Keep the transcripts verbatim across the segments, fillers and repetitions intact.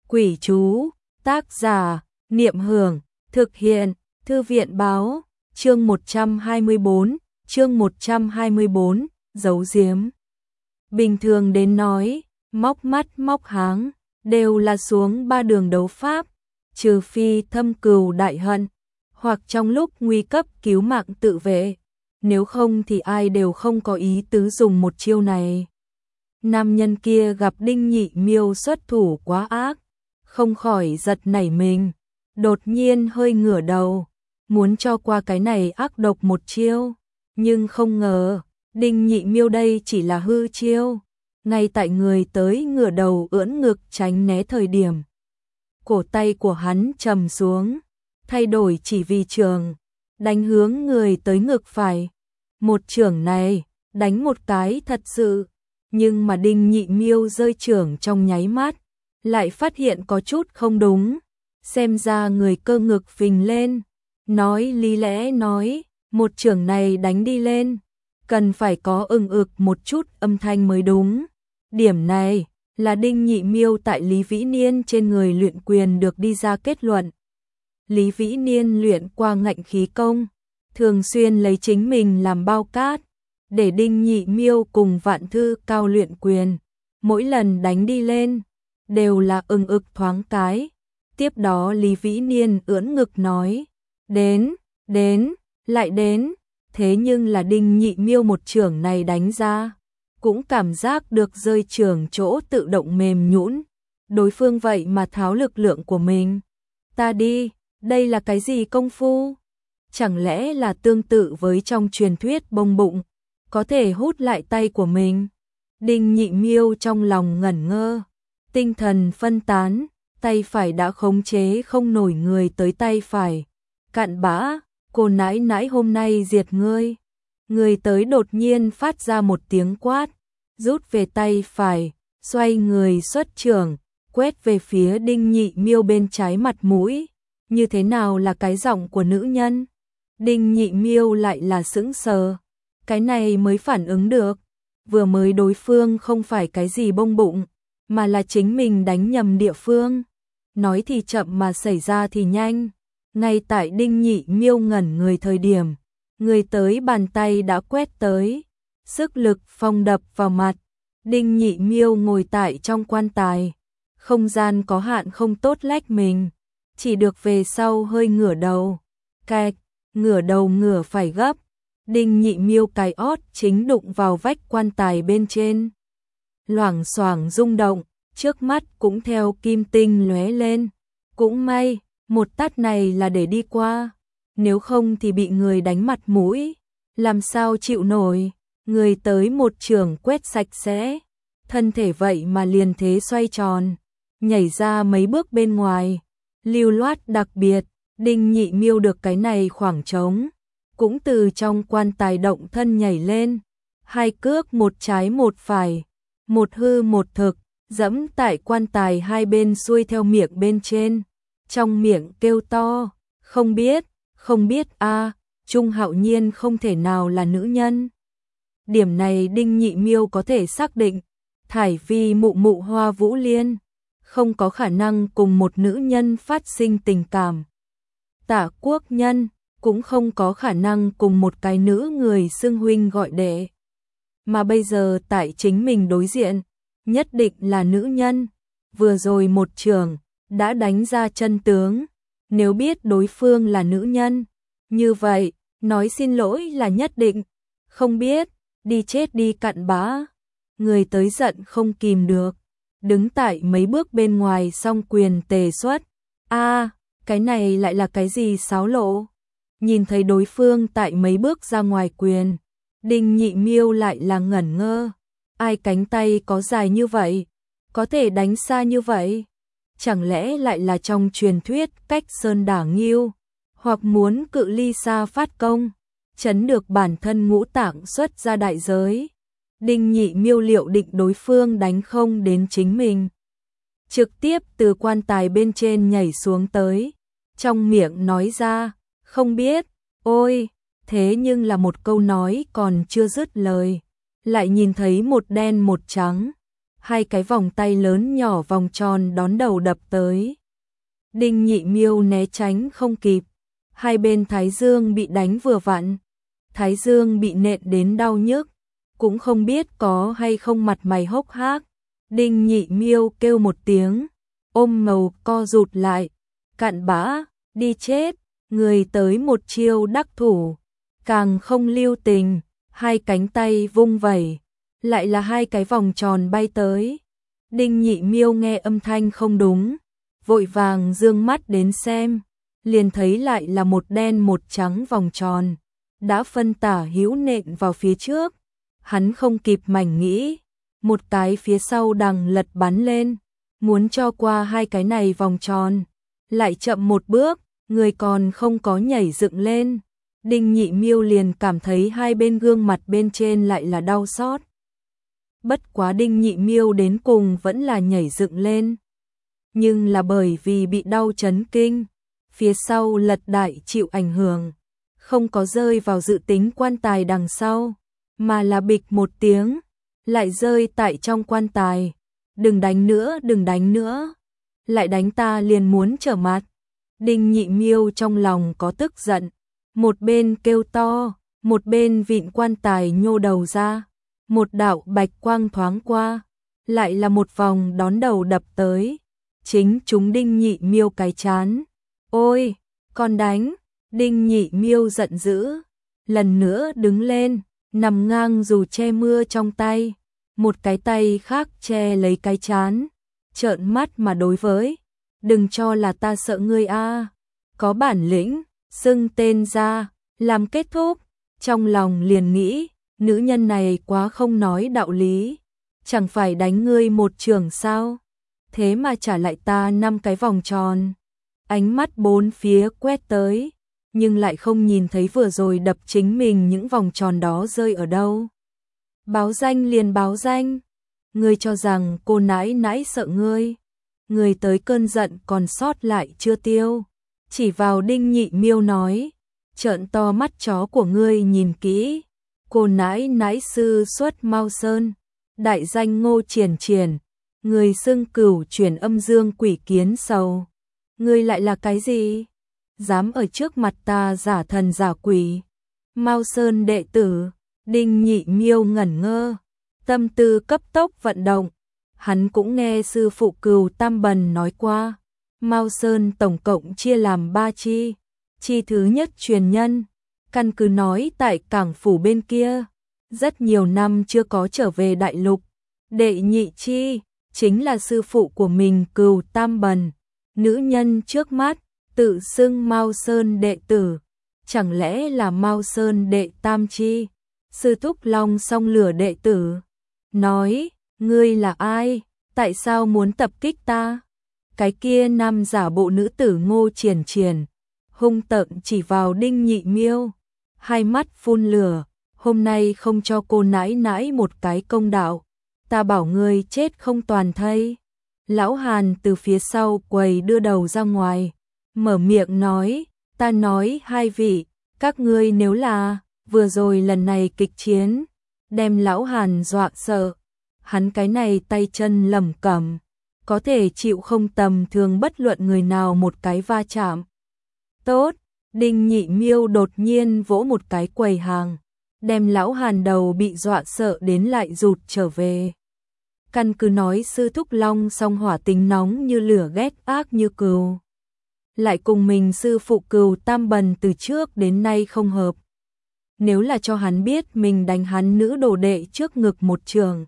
Quỷ chú, tác giả, Niệm Hưởng, thực hiện, Thư viện báo, chương một trăm hai mươi bốn, chương một trăm hai mươi bốn, giấu giếm. Bình thường đến nói, móc mắt móc háng, đều là xuống ba đường đấu pháp, trừ phi thâm cừu đại hận, hoặc trong lúc nguy cấp cứu mạng tự vệ, nếu không thì ai đều không có ý tứ dùng một chiêu này. Nam nhân kia gặp Đinh Nhị Miêu xuất thủ quá ác, không khỏi giật nảy mình, đột nhiên hơi ngửa đầu, muốn cho qua cái này ác độc một chiêu, nhưng không ngờ, Đinh Nhị Miêu đây chỉ là hư chiêu, ngay tại người tới ngửa đầu ưỡn ngực tránh né thời điểm. Cổ tay của hắn trầm xuống, thay đổi chỉ vì trường, đánh hướng người tới ngực phải. Một chưởng này, đánh một cái thật sự, nhưng mà Đinh Nhị Miêu rơi chưởng trong nháy mắt, lại phát hiện có chút không đúng, xem ra người cơ ngực phình lên, nói lý lẽ nói, một chưởng này đánh đi lên, cần phải có ưng ực một chút âm thanh mới đúng. Điểm này là Đinh Nhị Miêu tại Lý Vĩ Niên trên người luyện quyền được đi ra kết luận. Lý Vĩ Niên luyện qua ngạnh khí công, thường xuyên lấy chính mình làm bao cát, để Đinh Nhị Miêu cùng Vạn Thư Cao luyện quyền, mỗi lần đánh đi lên, đều là ưng ực thoáng cái. Tiếp đó Lý Vĩ Niên ưỡn ngực nói, đến, đến, lại đến, thế nhưng là Đinh Nhị Miêu một chưởng này đánh ra, cũng cảm giác được rơi chưởng chỗ tự động mềm nhũn, đối phương vậy mà tháo lực lượng của mình. Ta đi, đây là cái gì công phu? Chẳng lẽ là tương tự với trong truyền thuyết bông bụng, có thể hút lại tay của mình? Đinh Nhị Miêu trong lòng ngẩn ngơ, tinh thần phân tán, tay phải đã khống chế không nổi người tới tay phải. Cặn bã, cô nãi nãi hôm nay diệt ngươi. Người tới đột nhiên phát ra một tiếng quát, rút về tay phải, xoay người xuất chưởng, quét về phía Đinh Nhị Miêu bên trái mặt mũi. Như thế nào là cái giọng của nữ nhân? Đinh Nhị Miêu lại là sững sờ, cái này mới phản ứng được, vừa mới đối phương không phải cái gì bông bụng, mà là chính mình đánh nhầm địa phương. Nói thì chậm mà xảy ra thì nhanh, ngay tại Đinh Nhị Miêu ngẩn người thời điểm, người tới bàn tay đã quét tới, sức lực phong đập vào mặt. Đinh Nhị Miêu ngồi tại trong quan tài, không gian có hạn không tốt lách mình, chỉ được về sau hơi ngửa đầu, cạch, ngửa đầu ngửa phải gấp. Đinh Nhị Miêu cái ót chính đụng vào vách quan tài bên trên, loảng xoảng rung động, trước mắt cũng theo kim tinh lóe lên. Cũng may, một tát này là để đi qua, nếu không thì bị người đánh mặt mũi, làm sao chịu nổi. Người tới một chưởng quét sạch sẽ, thân thể vậy mà liền thế xoay tròn, nhảy ra mấy bước bên ngoài, lưu loát đặc biệt. Đinh Nhị Miêu được cái này khoảng trống, cũng từ trong quan tài động thân nhảy lên, hai cước một trái một phải, một hư một thực, dẫm tại quan tài hai bên xuôi theo miệng bên trên, trong miệng kêu to, không biết, không biết a, à, Trung Hạo Nhiên không thể nào là nữ nhân. Điểm này Đinh Nhị Miêu có thể xác định, Thải Vi mụ mụ Hoa Vũ Liên, không có khả năng cùng một nữ nhân phát sinh tình cảm. Tả Quốc Nhân cũng không có khả năng cùng một cái nữ người xưng huynh gọi đệ. Mà bây giờ tại chính mình đối diện, nhất định là nữ nhân. Vừa rồi một trường đã đánh ra chân tướng. Nếu biết đối phương là nữ nhân, như vậy, nói xin lỗi là nhất định. Không biết, đi chết đi cặn bã. Người tới giận không kìm được, đứng tại mấy bước bên ngoài song quyền tề xuất. A, à, cái này lại là cái gì xáo lộ? Nhìn thấy đối phương tại mấy bước ra ngoài quyền, Đinh Nhị Miêu lại là ngẩn ngơ. Ai cánh tay có dài như vậy, có thể đánh xa như vậy? Chẳng lẽ lại là trong truyền thuyết cách sơn đả nghiêu, hoặc muốn cự ly xa phát công, chấn được bản thân ngũ tạng xuất ra đại giới? Đinh Nhị Miêu liệu định đối phương đánh không đến chính mình, trực tiếp từ quan tài bên trên nhảy xuống tới, trong miệng nói ra, không biết. Ôi, thế nhưng là một câu nói còn chưa dứt lời, lại nhìn thấy một đen một trắng, hai cái vòng tay lớn nhỏ vòng tròn đón đầu đập tới. Đinh Nhị Miêu né tránh không kịp, hai bên thái dương bị đánh vừa vặn, thái dương bị nện đến đau nhức, cũng không biết có hay không mặt mày hốc hác. Đinh Nhị Miêu kêu một tiếng, ôm màu co rụt lại, cặn bã, đi chết, người tới một chiêu đắc thủ, càng không lưu tình, hai cánh tay vung vẩy, lại là hai cái vòng tròn bay tới. Đinh Nhị Miêu nghe âm thanh không đúng, vội vàng dương mắt đến xem, liền thấy lại là một đen một trắng vòng tròn, đã phân tả hữu nện vào phía trước. Hắn không kịp mảnh nghĩ, một cái phía sau đằng lật bắn lên, muốn cho qua hai cái này vòng tròn, lại chậm một bước, người còn không có nhảy dựng lên. Đinh Nhị Miêu liền cảm thấy hai bên gương mặt bên trên lại là đau xót. Bất quá Đinh Nhị Miêu đến cùng vẫn là nhảy dựng lên, nhưng là bởi vì bị đau chấn kinh, phía sau lật đại chịu ảnh hưởng, không có rơi vào dự tính quan tài đằng sau, mà là bịch một tiếng, lại rơi tại trong quan tài. Đừng đánh nữa, đừng đánh nữa, lại đánh ta liền muốn trở mặt. Đinh Nhị Miêu trong lòng có tức giận, một bên kêu to, một bên vịn quan tài nhô đầu ra, một đạo bạch quang thoáng qua, lại là một vòng đón đầu đập tới, chính chúng Đinh Nhị Miêu cái chán. Ôi, còn đánh! Đinh Nhị Miêu giận dữ, lần nữa đứng lên, nằm ngang dù che mưa trong tay, một cái tay khác che lấy cái chán, trợn mắt mà đối với. Đừng cho là ta sợ ngươi a, có bản lĩnh, xưng tên ra, làm kết thúc. Trong lòng liền nghĩ, nữ nhân này quá không nói đạo lý, chẳng phải đánh ngươi một trường sao, thế mà trả lại ta năm cái vòng tròn. Ánh mắt bốn phía quét tới, nhưng lại không nhìn thấy vừa rồi đập chính mình những vòng tròn đó rơi ở đâu. Báo danh liền báo danh, ngươi cho rằng cô nãi nãi sợ ngươi, ngươi tới cơn giận còn sót lại chưa tiêu. Chỉ vào Đinh Nhị Miêu nói, trợn to mắt chó của ngươi nhìn kỹ, cô nãi nãi sư xuất Mao Sơn, đại danh Ngô Triển Triển, người xưng cửu chuyển âm dương quỷ kiến sầu. Ngươi lại là cái gì? Dám ở trước mặt ta giả thần giả quỷ? Mao Sơn đệ tử. Đinh Nhị Miêu ngẩn ngơ, tâm tư cấp tốc vận động. Hắn cũng nghe sư phụ Cửu Tam Bần nói qua, Mao Sơn tổng cộng chia làm ba chi. Chi thứ nhất truyền nhân, căn cứ nói tại cảng phủ bên kia, rất nhiều năm chưa có trở về đại lục. Đệ nhị chi, chính là sư phụ của mình Cửu Tam Bần. Nữ nhân trước mắt, tự xưng Mao Sơn đệ tử, chẳng lẽ là Mao Sơn đệ tam chi, sư thúc Long Song Lửa đệ tử. Nói, ngươi là ai, tại sao muốn tập kích ta? Cái kia nam giả bộ nữ tử Ngô Triển Triển, hung tợn chỉ vào Đinh Nhị Miêu, hai mắt phun lửa, hôm nay không cho cô nãi nãi một cái công đạo, ta bảo ngươi chết không toàn thây. Lão Hàn từ phía sau quầy đưa đầu ra ngoài, mở miệng nói, ta nói hai vị, các ngươi nếu là, vừa rồi lần này kịch chiến, đem Lão Hàn dọa sợ, hắn cái này tay chân lẩm cẩm, có thể chịu không tầm thường bất luận người nào một cái va chạm. Tốt, Đinh Nhị Miêu đột nhiên vỗ một cái quầy hàng, đem Lão Hàn đầu bị dọa sợ đến lại rụt trở về. Căn cứ nói sư thúc Long Song hỏa tính nóng như lửa ghét ác như cừu, lại cùng mình sư phụ Cửu Tam Bần từ trước đến nay không hợp. Nếu là cho hắn biết mình đánh hắn nữ đồ đệ trước ngực một trường,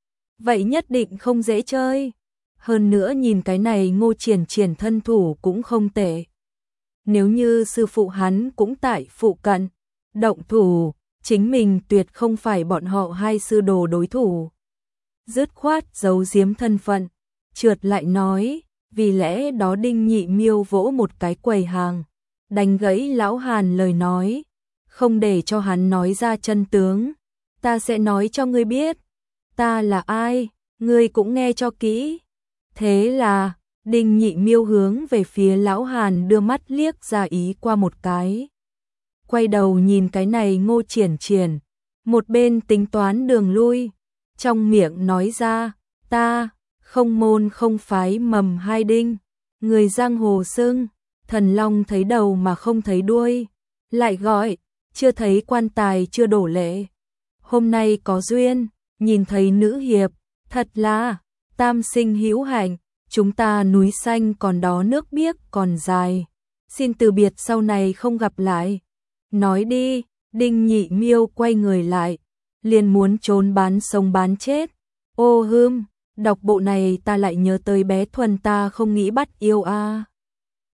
vậy nhất định không dễ chơi. Hơn nữa nhìn cái này Ngô Triển Triển thân thủ cũng không tệ. Nếu như sư phụ hắn cũng tại phụ cận, động thủ, chính mình tuyệt không phải bọn họ hai sư đồ đối thủ. Dứt khoát giấu giếm thân phận, trượt lại nói, vì lẽ đó Đinh Nhị Miêu vỗ một cái quầy hàng, đánh gãy Lão Hàn lời nói, không để cho hắn nói ra chân tướng. Ta sẽ nói cho ngươi biết, ta là ai, ngươi cũng nghe cho kỹ. Thế là, Đinh Nhị Miêu hướng về phía Lão Hàn đưa mắt liếc ra ý qua một cái. Quay đầu nhìn cái này Ngô Triển Triển, một bên tính toán đường lui, trong miệng nói ra, Ta, không môn không phái mầm hai đinh, người giang hồ xưng, thần long thấy đầu mà không thấy đuôi, lại gọi, chưa thấy quan tài chưa đổ lệ. Hôm nay có duyên, nhìn thấy nữ hiệp, thật là tam sinh hữu hạnh, chúng ta núi xanh còn đó nước biếc còn dài, xin từ biệt sau này không gặp lại. Nói đi, Đinh Nhị Miêu quay người lại, liền muốn trốn bán sống bán chết. Ô hưm, đọc bộ này ta lại nhớ tới bé Thuần ta không nghĩ bắt yêu a. À.